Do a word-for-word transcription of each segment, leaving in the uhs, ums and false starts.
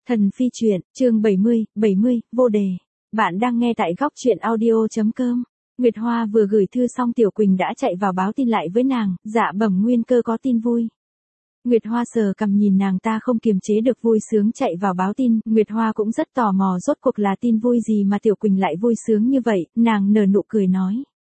Thần phi truyện, chương bảy mươi, bảy mươi, vô đề. Bạn đang nghe tại góc truyện audio.com. Nguyệt Hoa vừa gửi thư xong Tiểu Quỳnh đã chạy vào báo tin lại với nàng, dạ bẩm nguyên cơ có tin vui. Nguyệt Hoa sờ cằm nhìn nàng ta không kiềm chế được vui sướng chạy vào báo tin, Nguyệt Hoa cũng rất tò mò rốt cuộc là tin vui gì mà Tiểu Quỳnh lại vui sướng như vậy, nàng nở nụ cười nói.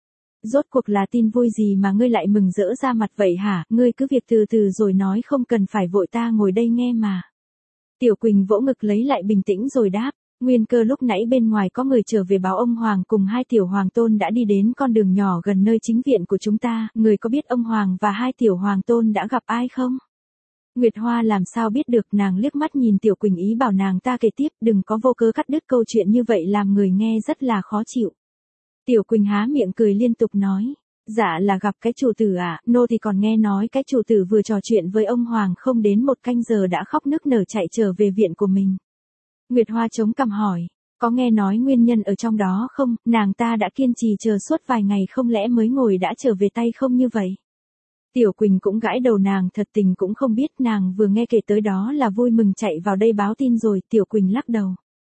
Rốt cuộc là tin vui gì mà ngươi lại mừng rỡ ra mặt vậy hả, ngươi cứ việc từ từ rồi nói không cần phải vội ta ngồi đây nghe mà. Tiểu Quỳnh vỗ ngực lấy lại bình tĩnh rồi đáp, nguyên cơ lúc nãy bên ngoài có người trở về báo ông Hoàng cùng hai tiểu hoàng tôn đã đi đến con đường nhỏ gần nơi chính viện của chúng ta, người có biết ông Hoàng và hai tiểu hoàng tôn đã gặp ai không? Nguyệt Hoa làm sao biết được, nàng liếc mắt nhìn Tiểu Quỳnh ý bảo nàng ta kể tiếp, đừng có vô cớ cắt đứt câu chuyện như vậy làm người nghe rất là khó chịu. Tiểu Quỳnh há miệng cười liên tục nói. Dạ là gặp cái chủ tử à, nô thì còn nghe nói cái chủ tử vừa trò chuyện với ông Hoàng không đến một canh giờ đã khóc nức nở chạy trở về viện của mình. Nguyệt Hoa chống cằm hỏi, có nghe nói nguyên nhân ở trong đó không, nàng ta đã kiên trì chờ suốt vài ngày không lẽ mới ngồi đã trở về tay không như vậy. Tiểu Quỳnh cũng gãi đầu, nàng thật tình cũng không biết, nàng vừa nghe kể tới đó là vui mừng chạy vào đây báo tin rồi. Tiểu Quỳnh lắc đầu.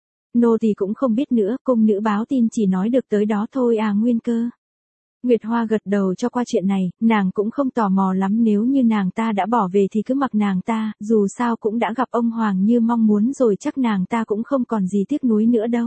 Nô thì cũng không biết nữa, cung nữ báo tin chỉ nói được tới đó thôi à nguyên cơ. Nguyệt Hoa gật đầu cho qua chuyện này, nàng cũng không tò mò lắm, nếu như nàng ta đã bỏ về thì cứ mặc nàng ta, dù sao cũng đã gặp ông Hoàng như mong muốn rồi, chắc nàng ta cũng không còn gì tiếc nuối nữa đâu.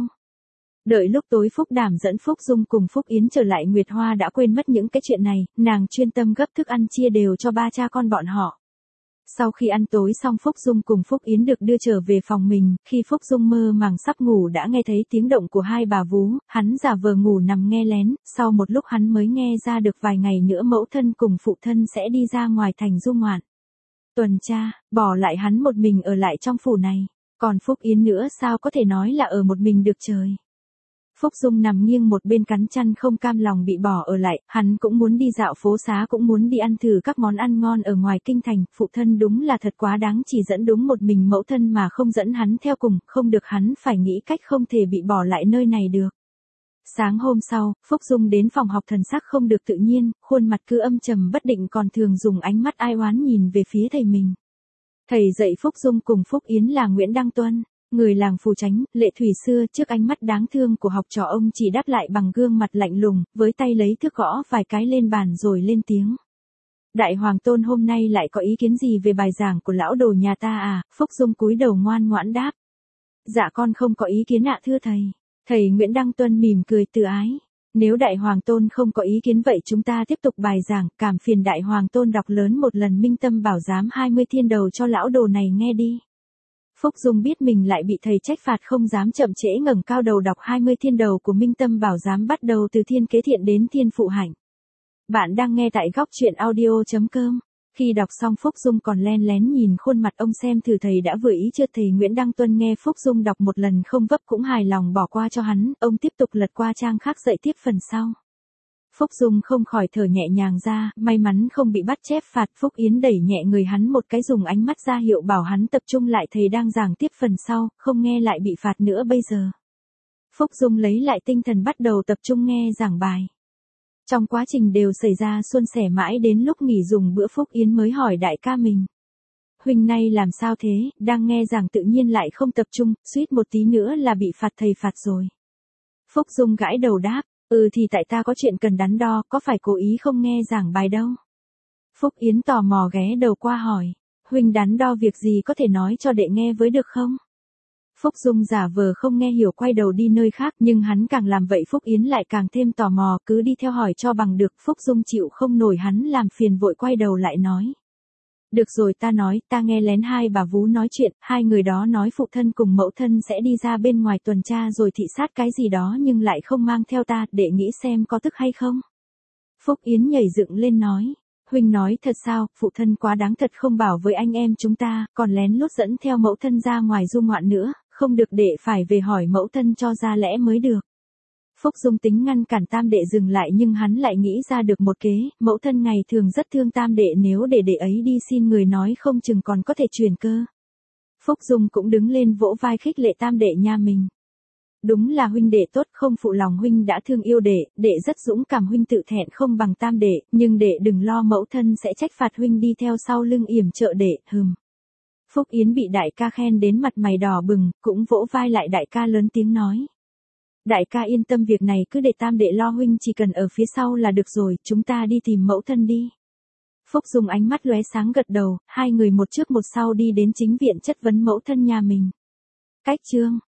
Đợi lúc tối Phúc Đảm dẫn Phúc Dung cùng Phúc Yến trở lại, Nguyệt Hoa đã quên mất những cái chuyện này, nàng chuyên tâm gấp thức ăn chia đều cho ba cha con bọn họ. Sau khi ăn tối xong, Phúc Dung cùng Phúc Yến được đưa trở về phòng mình, khi Phúc Dung mơ màng sắp ngủ đã nghe thấy tiếng động của hai bà vú, hắn giả vờ ngủ nằm nghe lén, sau một lúc hắn mới nghe ra được vài ngày nữa mẫu thân cùng phụ thân sẽ đi ra ngoài thành du ngoạn. Tuần tra, bỏ lại hắn một mình ở lại trong phủ này, còn Phúc Yến nữa sao có thể nói là ở một mình được trời. Phúc Dung nằm nghiêng một bên cắn chăn không cam lòng bị bỏ ở lại, hắn cũng muốn đi dạo phố xá, cũng muốn đi ăn thử các món ăn ngon ở ngoài kinh thành, phụ thân đúng là thật quá đáng, chỉ dẫn đúng một mình mẫu thân mà không dẫn hắn theo cùng, không được, hắn phải nghĩ cách không thể bị bỏ lại nơi này được. Sáng hôm sau, Phúc Dung đến phòng học, thần sắc không được tự nhiên, khuôn mặt cứ âm trầm bất định, còn thường dùng ánh mắt ai oán nhìn về phía thầy mình. Thầy dạy Phúc Dung cùng Phúc Yến là Nguyễn Đăng Tuân. Người làng Phù Chánh, Lệ Thủy xưa, trước ánh mắt đáng thương của học trò ông chỉ đáp lại bằng gương mặt lạnh lùng, với tay lấy thước gõ vài cái lên bàn rồi lên tiếng. Đại Hoàng Tôn hôm nay lại có ý kiến gì về bài giảng của lão đồ nhà ta à? Phúc Dung cúi đầu ngoan ngoãn đáp. Dạ con không có ý kiến ạ thưa thầy. Thầy Nguyễn Đăng Tuân mỉm cười từ ái. Nếu Đại Hoàng Tôn không có ý kiến vậy chúng ta tiếp tục bài giảng, cảm phiền Đại Hoàng Tôn đọc lớn một lần Minh Tâm Bảo Giám hai mươi thiên đầu cho lão đồ này nghe đi. Phúc Dung biết mình lại bị thầy trách phạt, không dám chậm trễ, ngẩng cao đầu đọc hai mươi thiên đầu của Minh Tâm Bảo Giám, bắt đầu từ thiên kế thiện đến thiên phụ hạnh. Bạn đang nghe tại góc truyện audio.com. Khi đọc xong Phúc Dung còn len lén nhìn khuôn mặt ông xem thử thầy đã vừa ý chưa. Thầy Nguyễn Đăng Tuân nghe Phúc Dung đọc một lần không vấp cũng hài lòng bỏ qua cho hắn, ông tiếp tục lật qua trang khác dạy tiếp phần sau. Phúc Dung không khỏi thở nhẹ nhàng ra, may mắn không bị bắt chép phạt. Phúc Yến đẩy nhẹ người hắn một cái, dùng ánh mắt ra hiệu bảo hắn tập trung lại, thầy đang giảng tiếp phần sau, không nghe lại bị phạt nữa bây giờ. Phúc Dung lấy lại tinh thần bắt đầu tập trung nghe giảng bài. Trong quá trình đều xảy ra suôn sẻ, mãi đến lúc nghỉ dùng bữa Phúc Yến mới hỏi đại ca mình. Huynh nay làm sao thế, đang nghe giảng tự nhiên lại không tập trung, suýt một tí nữa là bị phạt thầy phạt rồi. Phúc Dung gãi đầu đáp. Ừ thì tại ta có chuyện cần đắn đo, có phải cố ý không nghe giảng bài đâu. Phúc Yến tò mò ghé đầu qua hỏi, huynh đắn đo việc gì, có thể nói cho đệ nghe với được không? Phúc Dung giả vờ không nghe hiểu, quay đầu đi nơi khác, nhưng hắn càng làm vậy Phúc Yến lại càng thêm tò mò, cứ đi theo hỏi cho bằng được. Phúc Dung chịu không nổi hắn làm phiền, vội quay đầu lại nói. Được rồi, ta nói, ta nghe lén hai bà vú nói chuyện, hai người đó nói phụ thân cùng mẫu thân sẽ đi ra bên ngoài tuần tra rồi thị sát cái gì đó nhưng lại không mang theo ta, đệ nghĩ xem có tức hay không? Phúc Yến nhảy dựng lên nói, huynh nói thật sao, phụ thân quá đáng thật, không bảo với anh em chúng ta, còn lén lút dẫn theo mẫu thân ra ngoài du ngoạn nữa, không được, đệ phải về hỏi mẫu thân cho ra lẽ mới được. Phúc Dung tính ngăn cản tam đệ dừng lại nhưng hắn lại nghĩ ra được một kế, mẫu thân ngày thường rất thương tam đệ, nếu để đệ ấy đi xin người nói không chừng còn có thể chuyển cơ. Phúc Dung cũng đứng lên vỗ vai khích lệ tam đệ nha mình. Đúng là huynh đệ tốt, không phụ lòng huynh đã thương yêu đệ, đệ rất dũng cảm, huynh tự thẹn không bằng tam đệ, nhưng đệ đừng lo, mẫu thân sẽ trách phạt huynh đi theo sau lưng yểm trợ đệ, hừm. Phúc Yến bị đại ca khen đến mặt mày đỏ bừng, cũng vỗ vai lại đại ca lớn tiếng nói. Đại ca yên tâm, việc này cứ để tam đệ lo, huynh chỉ cần ở phía sau là được rồi, chúng ta đi tìm mẫu thân đi. Phúc dùng ánh mắt lóe sáng gật đầu, hai người một trước một sau đi đến chính viện chất vấn mẫu thân nhà mình. Cách chương